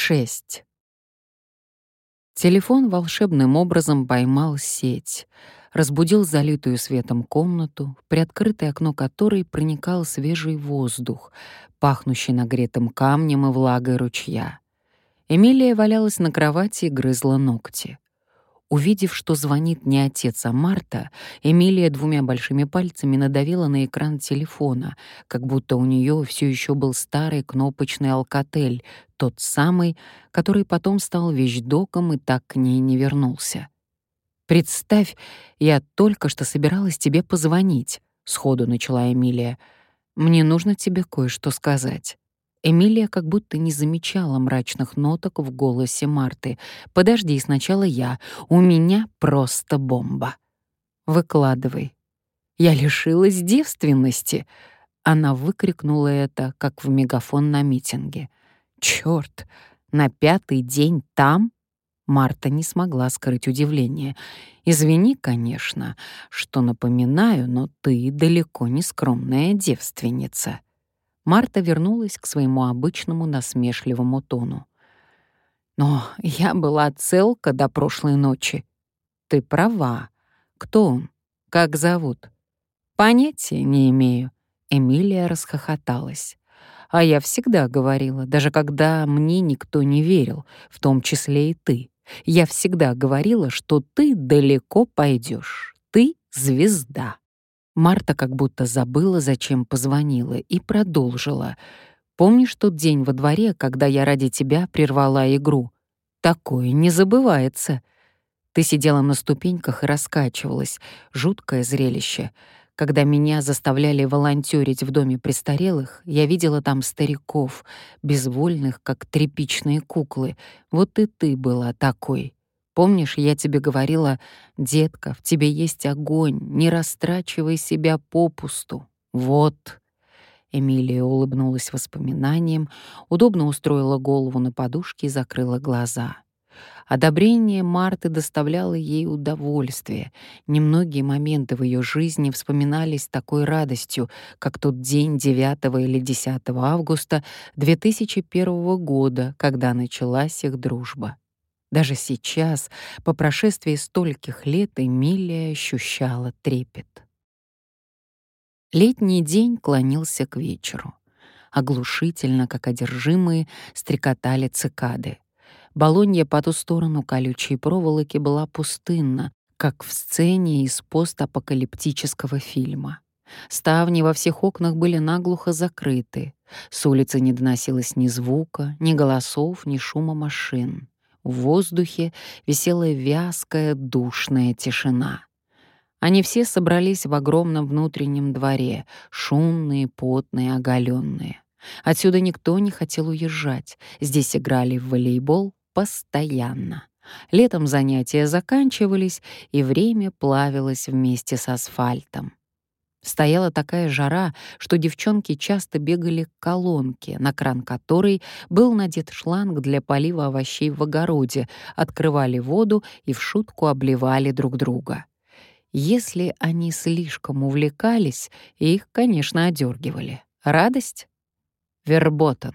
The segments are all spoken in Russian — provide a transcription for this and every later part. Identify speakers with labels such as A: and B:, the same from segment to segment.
A: 6. Телефон волшебным образом поймал сеть, разбудил залитую светом комнату, в приоткрытое окно которой проникал свежий воздух, пахнущий нагретым камнем и влагой ручья. Эмилия валялась на кровати и грызла ногти. Увидев, что звонит не отец, а Марта, Эмилия двумя большими пальцами надавила на экран телефона, как будто у нее все еще был старый кнопочный Alcatel, тот самый, который потом стал вещдоком и так к ней не вернулся. «Представь, я только что собиралась тебе позвонить», — сходу начала Эмилия. «Мне нужно тебе кое-что сказать». Эмилия как будто не замечала мрачных ноток в голосе Марты. «Подожди, сначала я. У меня просто бомба». «Выкладывай». «Я лишилась девственности!» Она выкрикнула это, как в мегафон на митинге. «Чёрт! На 5-й день там?» Марта не смогла скрыть удивление. «Извини, конечно, что напоминаю, но ты далеко не скромная девственница». Марта вернулась к своему обычному насмешливому тону. «Но я была целка до прошлой ночи». «Ты права. Кто он? Как зовут?» «Понятия не имею». Эмилия расхохоталась. «А я всегда говорила, даже когда мне никто не верил, в том числе и ты. Я всегда говорила, что ты далеко пойдешь. Ты звезда». Марта как будто забыла, зачем позвонила, и продолжила. «Помнишь тот день во дворе, когда я ради тебя прервала игру? Такое не забывается. Ты сидела на ступеньках и раскачивалась. Жуткое зрелище. Когда меня заставляли волонтёрить в доме престарелых, я видела там стариков, безвольных, как тряпичные куклы. Вот и ты была такой. Помнишь, я тебе говорила: «Детка, в тебе есть огонь, не растрачивай себя попусту». Вот. Эмилия улыбнулась воспоминаниям, удобно устроила голову на подушке и закрыла глаза. Одобрение Марты доставляло ей удовольствие. Немногие моменты в ее жизни вспоминались с такой радостью, как тот день 9 или 10 августа 2001 года, когда началась их дружба. Даже сейчас, по прошествии стольких лет, Эмилия ощущала трепет. Летний день клонился к вечеру. Оглушительно, как одержимые, стрекотали цикады. Болонья по ту сторону колючей проволоки была пустынна, как в сцене из постапокалиптического фильма. Ставни во всех окнах были наглухо закрыты. С улицы не доносилось ни звука, ни голосов, ни шума машин. В воздухе висела вязкая, душная тишина. Они все собрались в огромном внутреннем дворе, шумные, потные, оголенные. Отсюда никто не хотел уезжать. Здесь играли в волейбол постоянно. Летом занятия заканчивались, и время плавилось вместе с асфальтом. Стояла такая жара, что девчонки часто бегали к колонке, на кран которой был надет шланг для полива овощей в огороде, открывали воду и в шутку обливали друг друга. Если они слишком увлекались, их, конечно, одергивали. Радость? Верботен.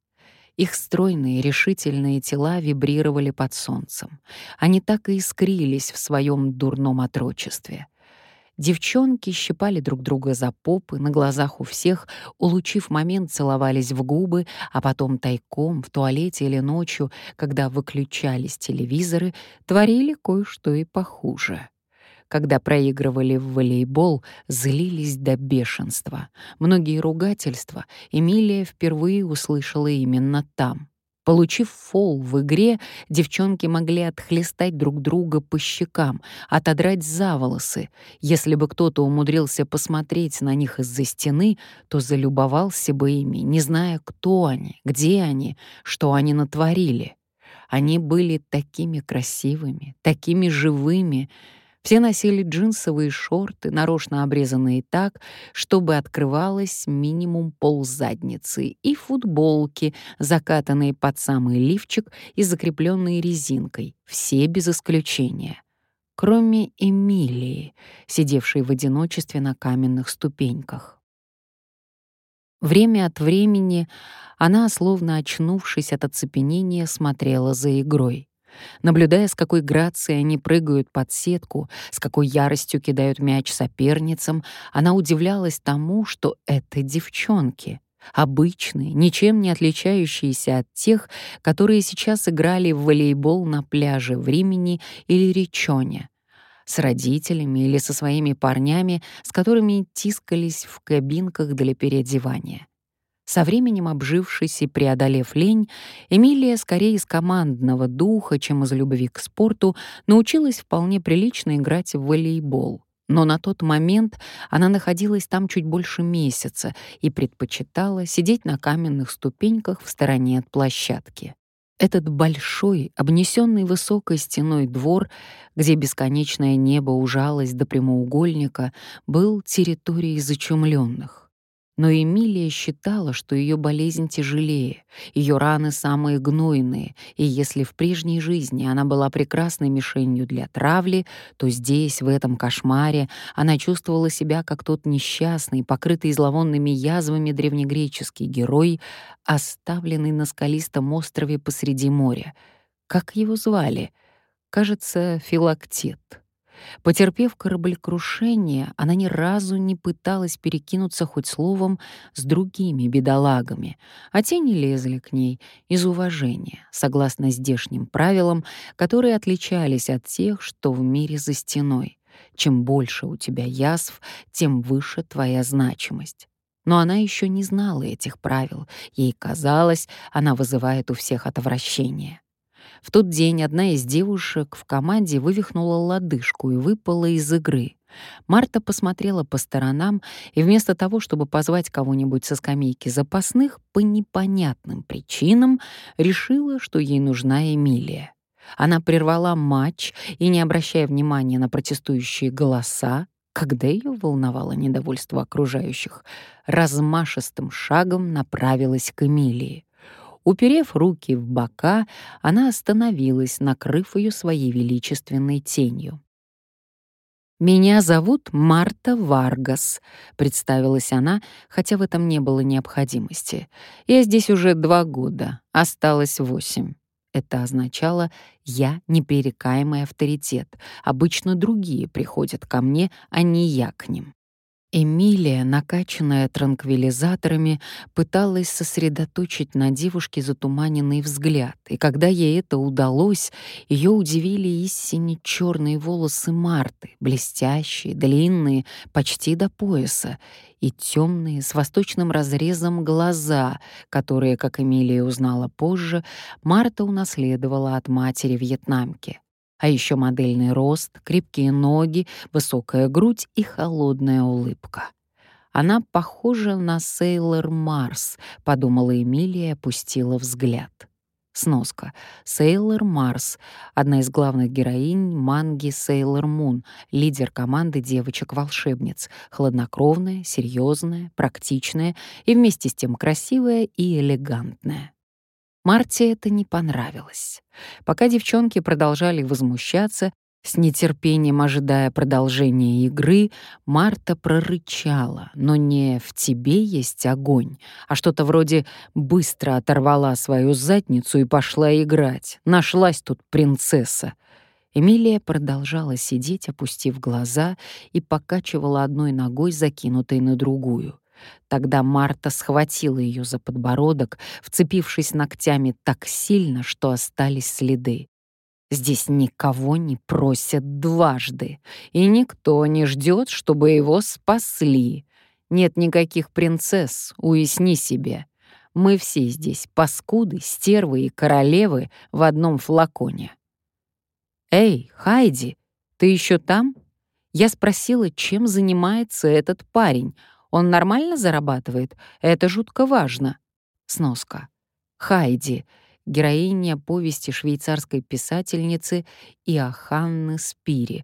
A: Их стройные, решительные тела вибрировали под солнцем. Они так и искрились в своем дурном отрочестве. Девчонки щипали друг друга за попы, на глазах у всех, улучив момент, целовались в губы, а потом тайком, в туалете или ночью, когда выключались телевизоры, творили кое-что и похуже. Когда проигрывали в волейбол, злились до бешенства. Многие ругательства Эмилия впервые услышала именно там. Получив фол в игре, девчонки могли отхлестать друг друга по щекам, отодрать за волосы. Если бы кто-то умудрился посмотреть на них из-за стены, то залюбовался бы ими, не зная, кто они, где они, что они натворили. Они были такими красивыми, такими живыми. Все носили джинсовые шорты, нарочно обрезанные так, чтобы открывалось минимум ползадницы, и футболки, закатанные под самый лифчик и закрепленные резинкой, все без исключения. Кроме Эмилии, сидевшей в одиночестве на каменных ступеньках. Время от времени она, словно очнувшись от оцепенения, смотрела за игрой. Наблюдая, с какой грацией они прыгают под сетку, с какой яростью кидают мяч соперницам, она удивлялась тому, что это девчонки. Обычные, ничем не отличающиеся от тех, которые сейчас играли в волейбол на пляже в Римени или Ричоне, с родителями или со своими парнями, с которыми тискались в кабинках для переодевания. Со временем обжившись и преодолев лень, Эмилия скорее из командного духа, чем из любви к спорту, научилась вполне прилично играть в волейбол. Но на тот момент она находилась там чуть больше месяца и предпочитала сидеть на каменных ступеньках в стороне от площадки. Этот большой, обнесенный высокой стеной двор, где бесконечное небо ужалось до прямоугольника, был территорией зачумленных. Но Эмилия считала, что ее болезнь тяжелее, ее раны самые гнойные, и если в прежней жизни она была прекрасной мишенью для травли, то здесь, в этом кошмаре, она чувствовала себя как тот несчастный, покрытый зловонными язвами древнегреческий герой, оставленный на скалистом острове посреди моря. Как его звали? Кажется, Филактет. Потерпев кораблекрушение, она ни разу не пыталась перекинуться хоть словом с другими бедолагами, а те не лезли к ней из уважения, согласно здешним правилам, которые отличались от тех, что в мире за стеной. Чем больше у тебя язв, тем выше твоя значимость. Но она еще не знала этих правил, ей казалось, она вызывает у всех отвращение. В тот день одна из девушек в команде вывихнула лодыжку и выпала из игры. Марта посмотрела по сторонам и вместо того, чтобы позвать кого-нибудь со скамейки запасных, по непонятным причинам решила, что ей нужна Эмилия. Она прервала матч и, не обращая внимания на протестующие голоса, когда ее волновало недовольство окружающих, размашистым шагом направилась к Эмилии. Уперев руки в бока, она остановилась, накрыв ее своей величественной тенью. «Меня зовут Марта Варгас», — представилась она, хотя в этом не было необходимости. «Я здесь уже 2 года, осталось 8». Это означало «я непререкаемый авторитет». Обычно другие приходят ко мне, а не я к ним. Эмилия, накачанная транквилизаторами, пыталась сосредоточить на девушке затуманенный взгляд, и когда ей это удалось, ее удивили истинно черные волосы Марты, блестящие, длинные, почти до пояса, и темные, с восточным разрезом глаза, которые, как Эмилия узнала позже, Марта унаследовала от матери-вьетнамки. А еще модельный рост, крепкие ноги, высокая грудь и холодная улыбка. «Она похожа на Сейлор Марс», — подумала Эмилия и опустила взгляд. Сноска. Сейлор Марс — одна из главных героинь манги Сейлор Мун, лидер команды девочек-волшебниц, хладнокровная, серьезная, практичная и вместе с тем красивая и элегантная. Марте это не понравилось. Пока девчонки продолжали возмущаться, с нетерпением ожидая продолжения игры, Марта прорычала, но не «в тебе есть огонь», а что-то вроде «быстро оторвала свою задницу и пошла играть. Нашлась тут принцесса». Эмилия продолжала сидеть, опустив глаза, и покачивала одной ногой, закинутой на другую. Тогда Марта схватила ее за подбородок, вцепившись ногтями так сильно, что остались следы. Здесь никого не просят дважды, и никто не ждет, чтобы его спасли. Нет никаких принцесс, уясни себе. Мы все здесь паскуды, стервы и королевы в одном флаконе. «Эй, Хайди, ты еще там?» Я спросила, чем занимается этот парень. Он нормально зарабатывает? Это жутко важно. Сноска. Хайди — героиня повести швейцарской писательницы Иоханны Спири,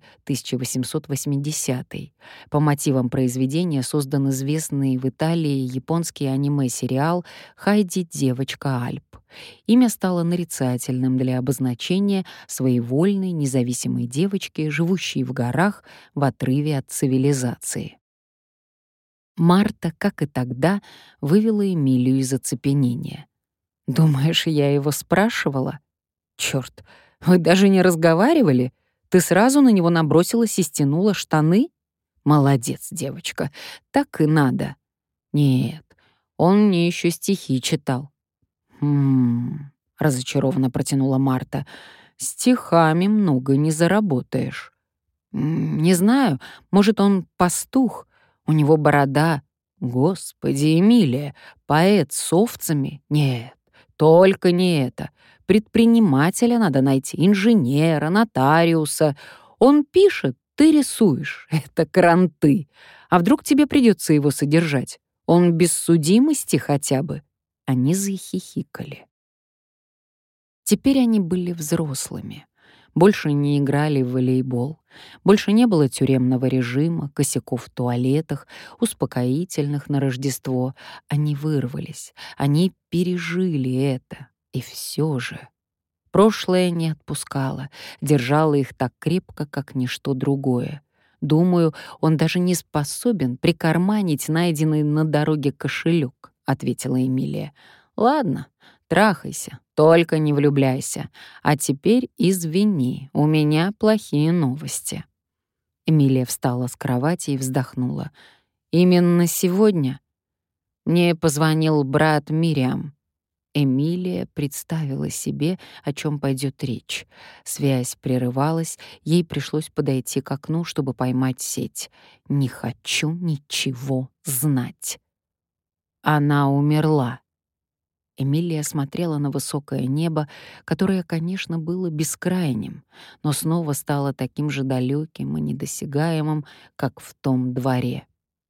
A: 1880. По мотивам произведения создан известный в Италии японский аниме-сериал «Хайди. Девочка Альп». Имя стало нарицательным для обозначения своевольной, независимой девочки, живущей в горах в отрыве от цивилизации. Марта, как и тогда, вывела Эмилию из оцепенения. «Думаешь, я его спрашивала? Чёрт, вы даже не разговаривали? Ты сразу на него набросилась и стянула штаны? Молодец, девочка, так и надо». «Нет, он мне еще стихи читал». «Хм...» — разочарованно протянула Марта. «Стихами много не заработаешь». Не знаю, может, он пастух, у него борода. Господи, Эмилия, поэт с овцами? Нет, только не это. Предпринимателя надо найти, инженера, нотариуса. Он пишет, ты рисуешь. Это кранты. А вдруг тебе придется его содержать? Он без судимости хотя бы?» Они захихикали. Теперь они были взрослыми. Больше не играли в волейбол. Больше не было тюремного режима, косяков в туалетах, успокоительных на Рождество. Они вырвались, они пережили это. И все же прошлое не отпускало, держало их так крепко, как ничто другое. «Думаю, он даже не способен прикарманить найденный на дороге кошелек», — ответила Эмилия. «Ладно, трахайся, только не влюбляйся. А теперь извини, у меня плохие новости». Эмилия встала с кровати и вздохнула. «Именно сегодня мне позвонил брат Мириам». Эмилия представила себе, о чем пойдет речь. Связь прерывалась, ей пришлось подойти к окну, чтобы поймать сеть. «Не хочу ничего знать». Она умерла. Эмилия смотрела на высокое небо, которое, конечно, было бескрайним, но снова стало таким же далеким и недосягаемым, как в том дворе.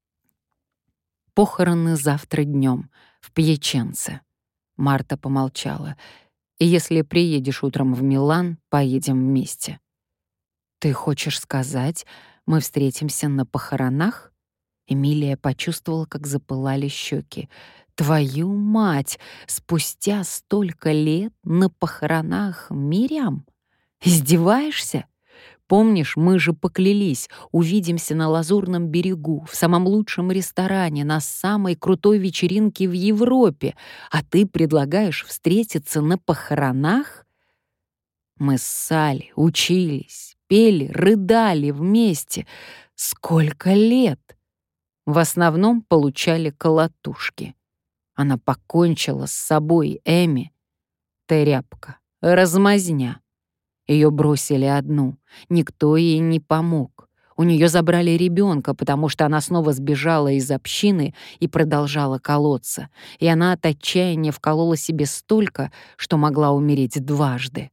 A: «Похороны завтра днем в Пьяченце». Марта помолчала. «И если приедешь утром в Милан, поедем вместе». «Ты хочешь сказать, мы встретимся на похоронах?» Эмилия почувствовала, как запылали щеки. «Твою мать! Спустя столько лет на похоронах Мириам? Издеваешься? Помнишь, мы же поклялись, увидимся на Лазурном берегу, в самом лучшем ресторане, на самой крутой вечеринке в Европе, а ты предлагаешь встретиться на похоронах?» Мы с Салли учились, пели, рыдали вместе. Сколько лет! В основном получали колотушки. Она покончила с собой, Эми. Тряпка, размазня. Ее бросили одну, никто ей не помог. У нее забрали ребенка, потому что она снова сбежала из общины и продолжала колоться. И она от отчаяния вколола себе столько, что могла умереть дважды.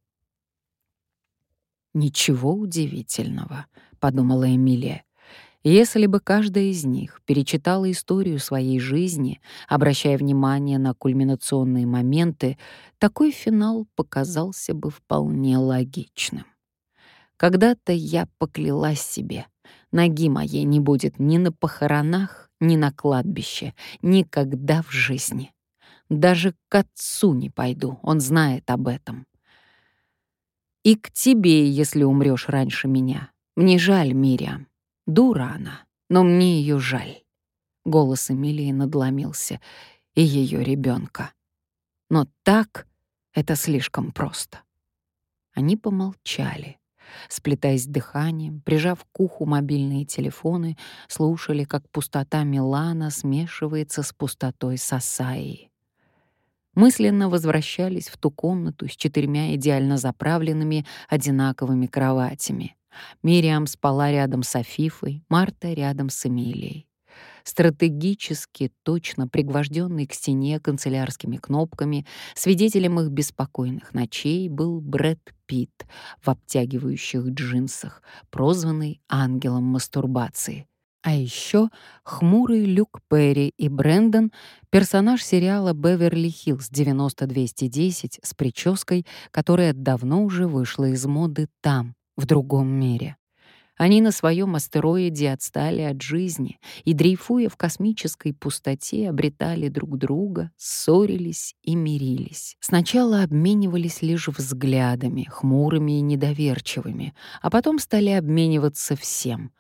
A: «Ничего удивительного», — подумала Эмилия. Если бы каждая из них перечитала историю своей жизни, обращая внимание на кульминационные моменты, такой финал показался бы вполне логичным. Когда-то я поклялась себе, ноги моей не будет ни на похоронах, ни на кладбище, никогда в жизни. Даже к отцу не пойду, он знает об этом. И к тебе, если умрёшь раньше меня. Мне жаль Мириам. Дура она, но мне её жаль. Голос Эмилии надломился. И её ребёнка. Но так это слишком просто. Они помолчали, сплетаясь дыханием, прижав к уху мобильные телефоны, слушали, как пустота Милана смешивается с пустотой Сасаи. Мысленно возвращались в ту комнату с 4 идеально заправленными одинаковыми кроватями. Мириам спала рядом с Афифой, Марта рядом с Эмилией. Стратегически точно пригвожденный к стене канцелярскими кнопками, свидетелем их беспокойных ночей был Брэд Питт в обтягивающих джинсах, прозванный ангелом мастурбации. А еще хмурый Люк Перри и Брэндон, персонаж сериала «Беверли-Хиллз 90210» с прической, которая давно уже вышла из моды там, в другом мире. Они на своем астероиде отстали от жизни и, дрейфуя в космической пустоте, обретали друг друга, ссорились и мирились. Сначала обменивались лишь взглядами, хмурыми и недоверчивыми, а потом стали обмениваться всем —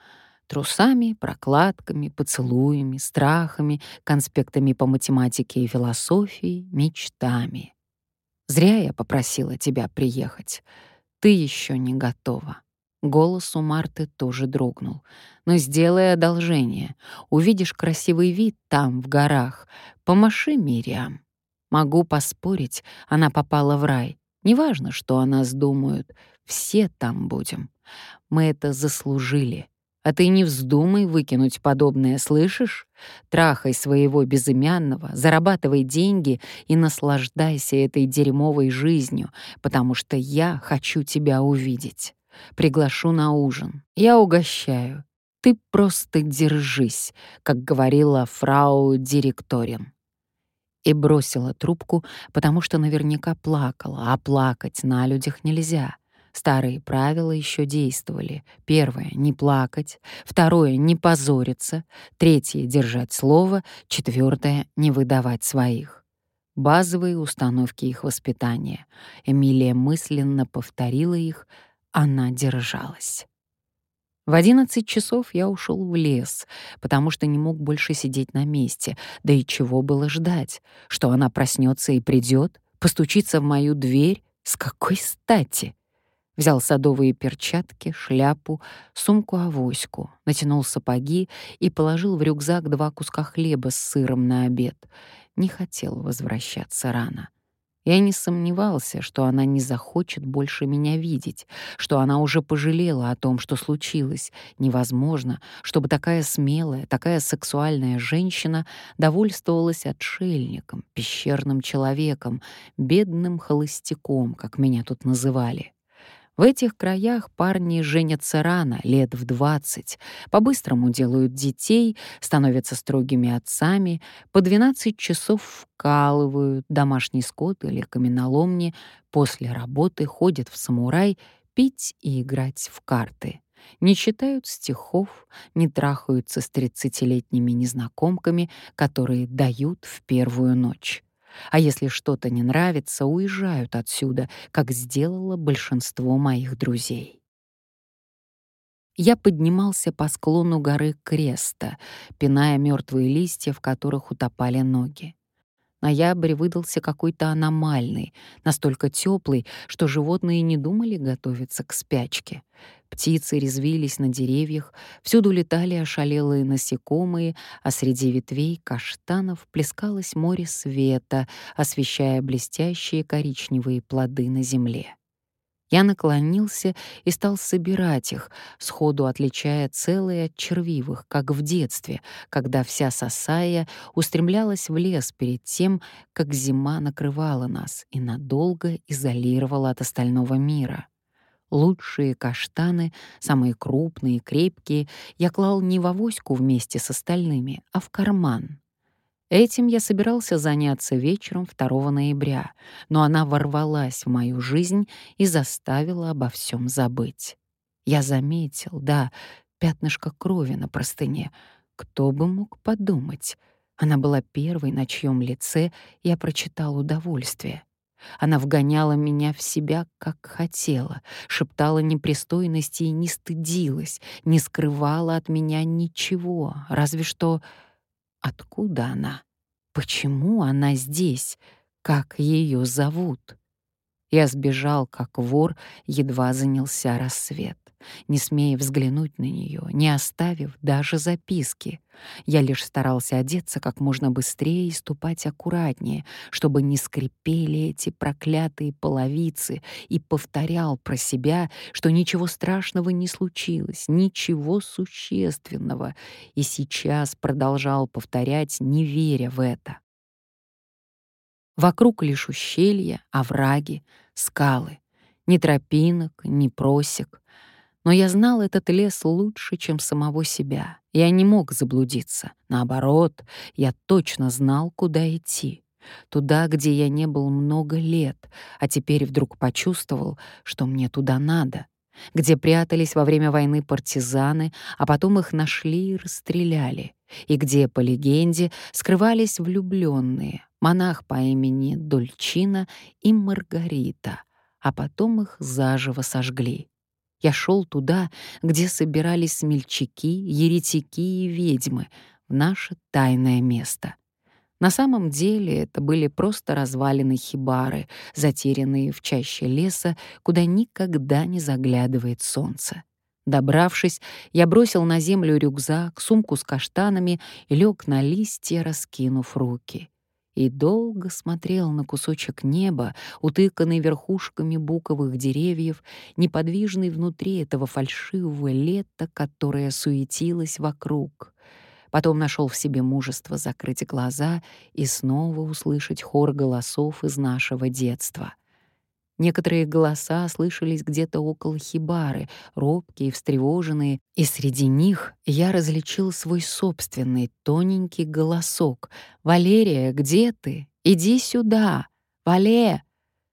A: Трусами, прокладками, поцелуями, страхами, конспектами по математике и философии, мечтами. Зря я попросила тебя приехать. Ты еще не готова. Голос у Марты тоже дрогнул. Но сделай одолжение. Увидишь красивый вид там, в горах. Помаши Мириам. Могу поспорить, она попала в рай. Неважно, что о нас думают. Все там будем. Мы это заслужили. А ты не вздумай выкинуть подобное, слышишь? Трахай своего безымянного, зарабатывай деньги и наслаждайся этой дерьмовой жизнью, потому что я хочу тебя увидеть. Приглашу на ужин. Я угощаю. Ты просто держись, как говорила фрау директорин. И бросила трубку, потому что наверняка плакала, а плакать на людях нельзя. Старые правила еще действовали. Первое — не плакать. Второе — не позориться. Третье — держать слово. Четвертое — не выдавать своих. Базовые установки их воспитания. Эмилия мысленно повторила их. Она держалась. В 11 часов я ушел в лес, потому что не мог больше сидеть на месте. Да и чего было ждать? Что она проснется и придет, постучится в мою дверь? С какой стати? Взял садовые перчатки, шляпу, сумку-авоську, натянул сапоги и положил в рюкзак 2 куска хлеба с сыром на обед. Не хотел возвращаться рано. Я не сомневался, что она не захочет больше меня видеть, что она уже пожалела о том, что случилось. Невозможно, чтобы такая смелая, такая сексуальная женщина довольствовалась отшельником, пещерным человеком, бедным холостяком, как меня тут называли. В этих краях парни женятся рано, лет в 20, по-быстрому делают детей, становятся строгими отцами, по 12 часов вкалывают домашний скот или каменоломни, после работы ходят в самурай пить и играть в карты. Не читают стихов, не трахаются с 30-летними незнакомками, которые дают в первую ночь. А если что-то не нравится, уезжают отсюда, как сделало большинство моих друзей. Я поднимался по склону горы Креста, пиная мертвые листья, в которых утопали ноги. Ноябрь выдался какой-то аномальный, настолько теплый, что животные не думали готовиться к спячке. Птицы резвились на деревьях, всюду летали ошалелые насекомые, а среди ветвей каштанов плескалось море света, освещая блестящие коричневые плоды на земле. Я наклонился и стал собирать их, сходу отличая целые от червивых, как в детстве, когда вся сосая устремлялась в лес перед тем, как зима накрывала нас и надолго изолировала от остального мира. Лучшие каштаны, самые крупные и крепкие, я клал не в авоську вместе с остальными, а в карман. Этим я собирался заняться вечером 2 ноября, но она ворвалась в мою жизнь и заставила обо всем забыть. Я заметил, да, пятнышко крови на простыне. Кто бы мог подумать? Она была первой, на чьем лице я прочитал удовольствие. Она вгоняла меня в себя, как хотела, шептала непристойности и не стыдилась, не скрывала от меня ничего, разве что... Откуда она? Почему она здесь? Как ее зовут? Я сбежал, как вор, едва занялся рассвет, не смея взглянуть на нее, не оставив даже записки. Я лишь старался одеться как можно быстрее и ступать аккуратнее, чтобы не скрипели эти проклятые половицы, и повторял про себя, что ничего страшного не случилось, ничего существенного, и сейчас продолжал повторять, не веря в это. Вокруг лишь ущелья, овраги, скалы. Ни тропинок, ни просек. Но я знал этот лес лучше, чем самого себя. Я не мог заблудиться. Наоборот, я точно знал, куда идти. Туда, где я не был много лет, а теперь вдруг почувствовал, что мне туда надо. Где прятались во время войны партизаны, а потом их нашли и расстреляли. И где, по легенде, скрывались влюбленные, монах по имени Дольчина и Маргарита, а потом их заживо сожгли. Я шел туда, где собирались смельчаки, еретики и ведьмы, в наше тайное место. На самом деле это были просто развалины хибары, затерянные в чаще леса, куда никогда не заглядывает солнце. Добравшись, я бросил на землю рюкзак, сумку с каштанами и лег на листья, раскинув руки. И долго смотрел на кусочек неба, утыканный верхушками буковых деревьев, неподвижный внутри этого фальшивого лета, которое суетилось вокруг. Потом нашел в себе мужество закрыть глаза и снова услышать хор голосов из нашего детства. Некоторые голоса слышались где-то около хибары, робкие и встревоженные, и среди них я различил свой собственный тоненький голосок. «Валерия, где ты? Иди сюда! Вале!»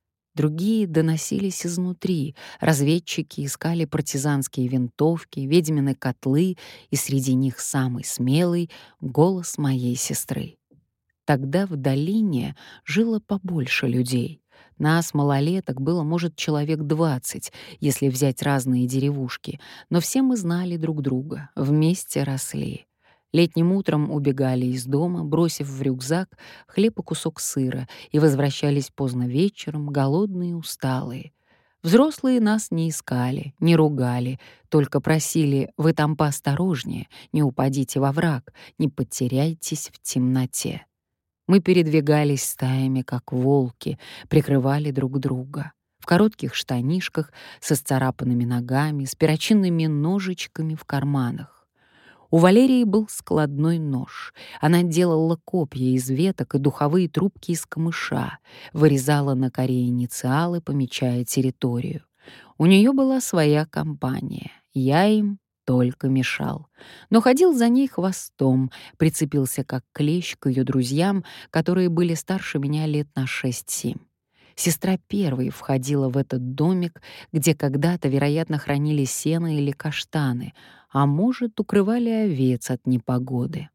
A: Другие доносились изнутри. Разведчики искали партизанские винтовки, ведьмины котлы, и среди них самый смелый — голос моей сестры. Тогда в долине жило побольше людей. Нас, малолеток, было, может, человек 20, если взять разные деревушки, но все мы знали друг друга, вместе росли. Летним утром убегали из дома, бросив в рюкзак хлеб и кусок сыра, и возвращались поздно вечером, голодные и усталые. Взрослые нас не искали, не ругали, только просили: «Вы там поосторожнее, не упадите во враг, не потеряйтесь в темноте». Мы передвигались стаями, как волки, прикрывали друг друга. В коротких штанишках, со сцарапанными ногами, с перочинными ножичками в карманах. У Валерии был складной нож. Она делала копья из веток и духовые трубки из камыша, вырезала на коре инициалы, помечая территорию. У нее была своя компания. Я им только мешал. Но ходил за ней хвостом, прицепился как клещ к ее друзьям, которые были старше меня лет на 6-7. Сестра первой входила в этот домик, где когда-то, вероятно, хранили сено или каштаны, а может, укрывали овец от непогоды.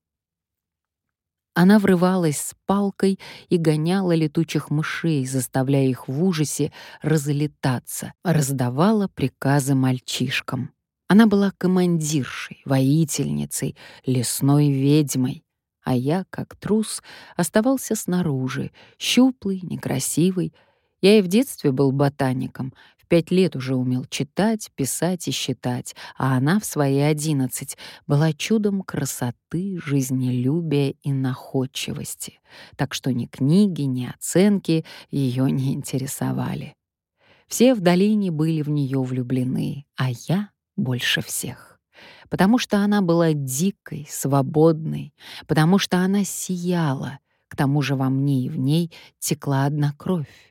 A: Она врывалась с палкой и гоняла летучих мышей, заставляя их в ужасе разлетаться, раздавала приказы мальчишкам. Она была командиршей, воительницей, лесной ведьмой, а я, как трус, оставался снаружи, щуплый, некрасивый. Я и в детстве был ботаником, в 5 лет уже умел читать, писать и считать, а она в свои 11 была чудом красоты, жизнелюбия и находчивости, так что ни книги, ни оценки ее не интересовали. Все в долине были в нее влюблены, а я больше всех. Потому что она была дикой, свободной, потому что она сияла, к тому же во мне и в ней текла одна кровь.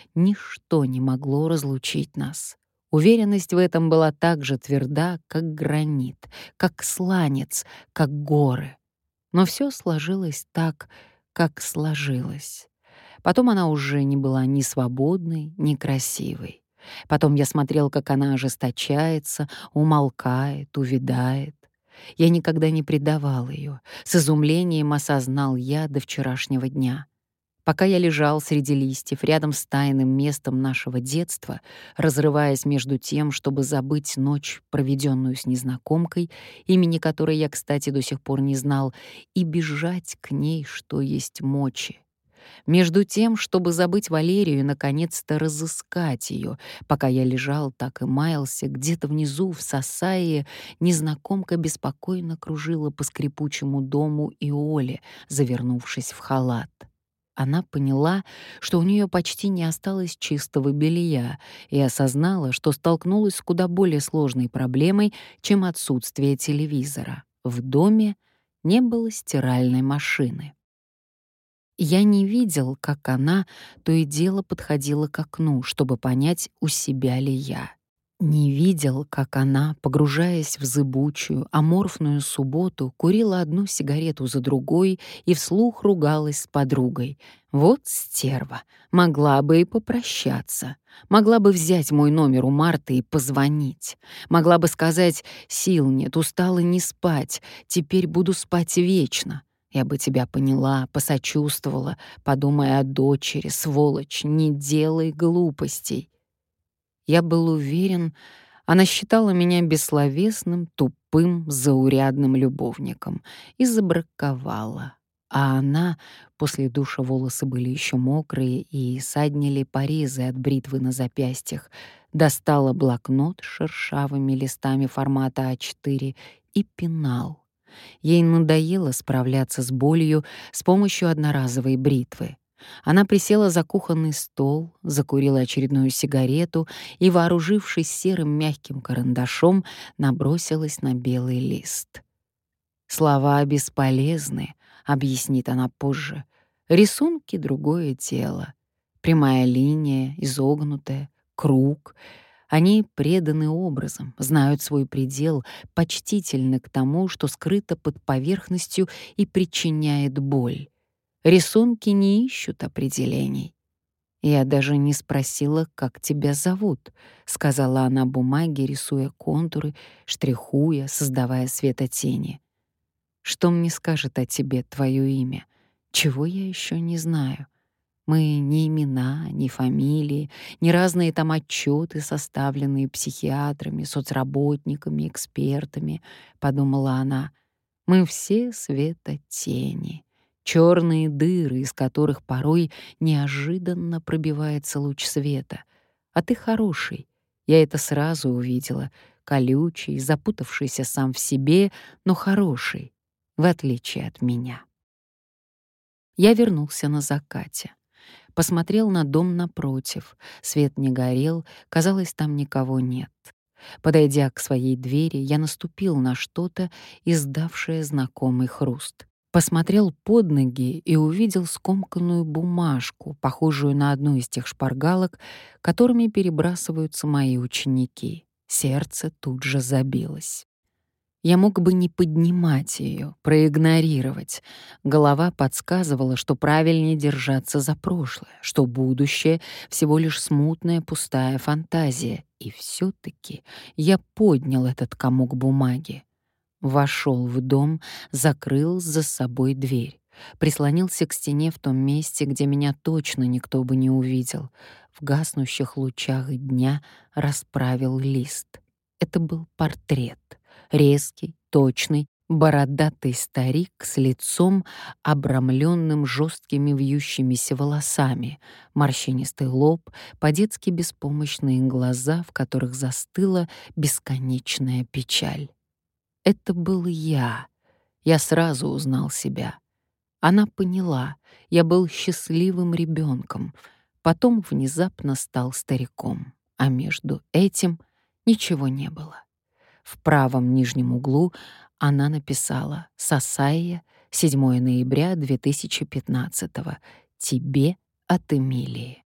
A: Ничто не могло разлучить нас. Уверенность в этом была так же тверда, как гранит, как сланец, как горы. Но все сложилось так, как сложилось. Потом она уже не была ни свободной, ни красивой. Потом я смотрел, как она ожесточается, умолкает, увядает. Я никогда не предавал ее. С изумлением осознал я до вчерашнего дня. Пока я лежал среди листьев рядом с тайным местом нашего детства, разрываясь между тем, чтобы забыть ночь, проведенную с незнакомкой, имени которой я, кстати, до сих пор не знал, и бежать к ней, что есть мочи. Между тем, чтобы забыть Валерию и, наконец-то, разыскать ее, пока я лежал так и маялся, где-то внизу, в Сасае, незнакомка беспокойно кружила по скрипучему дому Иоле, завернувшись в халат. Она поняла, что у нее почти не осталось чистого белья, и осознала, что столкнулась с куда более сложной проблемой, чем отсутствие телевизора. В доме не было стиральной машины. Я не видел, как она то и дело подходила к окну, чтобы понять, у себя ли я. Не видел, как она, погружаясь в зыбучую, аморфную субботу, курила одну сигарету за другой и вслух ругалась с подругой. Вот стерва, могла бы и попрощаться. Могла бы взять мой номер у Марты и позвонить. Могла бы сказать: «Сил нет, устала не спать, теперь буду спать вечно». Я бы тебя поняла, посочувствовала, подумая о дочери, сволочь, не делай глупостей. Я был уверен, Она считала меня бессловесным, тупым, заурядным любовником и забраковала. А она, после душа волосы были еще мокрые и саднили порезы от бритвы на запястьях, достала блокнот с шершавыми листами формата А4 и пенал. Ей надоело справляться с болью с помощью одноразовой бритвы. Она присела за кухонный стол, закурила очередную сигарету и, вооружившись серым мягким карандашом, набросилась на белый лист. «Слова бесполезны», — объяснит она позже. «Рисунки — другое дело. Прямая линия, изогнутая, круг. Они преданы образом, знают свой предел, почтительны к тому, что скрыто под поверхностью и причиняет боль. Рисунки не ищут определений. «Я даже не спросила, как тебя зовут», — сказала она бумаге, рисуя контуры, штрихуя, создавая светотени. «Что мне скажет о тебе твое имя? Чего я еще не знаю? Мы ни имена, ни фамилии, ни разные там отчеты, составленные психиатрами, соцработниками, экспертами», — подумала она. «Мы все светотени, черные дыры, из которых порой неожиданно пробивается луч света. А ты хороший, я это сразу увидела, колючий, запутавшийся сам в себе, но хороший, в отличие от меня». Я вернулся на закате. Посмотрел на дом напротив. Свет не горел, казалось, там никого нет. Подойдя к своей двери, я наступил на что-то, издавшее знакомый хруст. Посмотрел под ноги и увидел скомканную бумажку, похожую на одну из тех шпаргалок, которыми перебрасываются мои ученики. Сердце тут же забилось. Я мог бы не поднимать ее, проигнорировать. Голова подсказывала, что правильнее держаться за прошлое, что будущее — всего лишь смутная пустая фантазия. И все-таки я поднял этот комок бумаги. Вошел в дом, закрыл за собой дверь. Прислонился к стене в том месте, где меня точно никто бы не увидел. В гаснущих лучах дня расправил лист. Это был портрет. Резкий, точный, бородатый старик с лицом, обрамленным жесткими вьющимися волосами, морщинистый лоб, по-детски беспомощные глаза, в которых застыла бесконечная печаль. Это был я. Я сразу узнал себя. Она поняла, я был счастливым ребенком, потом внезапно стал стариком, а между этим ничего не было. В правом нижнем углу она написала: «Сасайя, 7 ноября 2015. Тебе от Эмилии».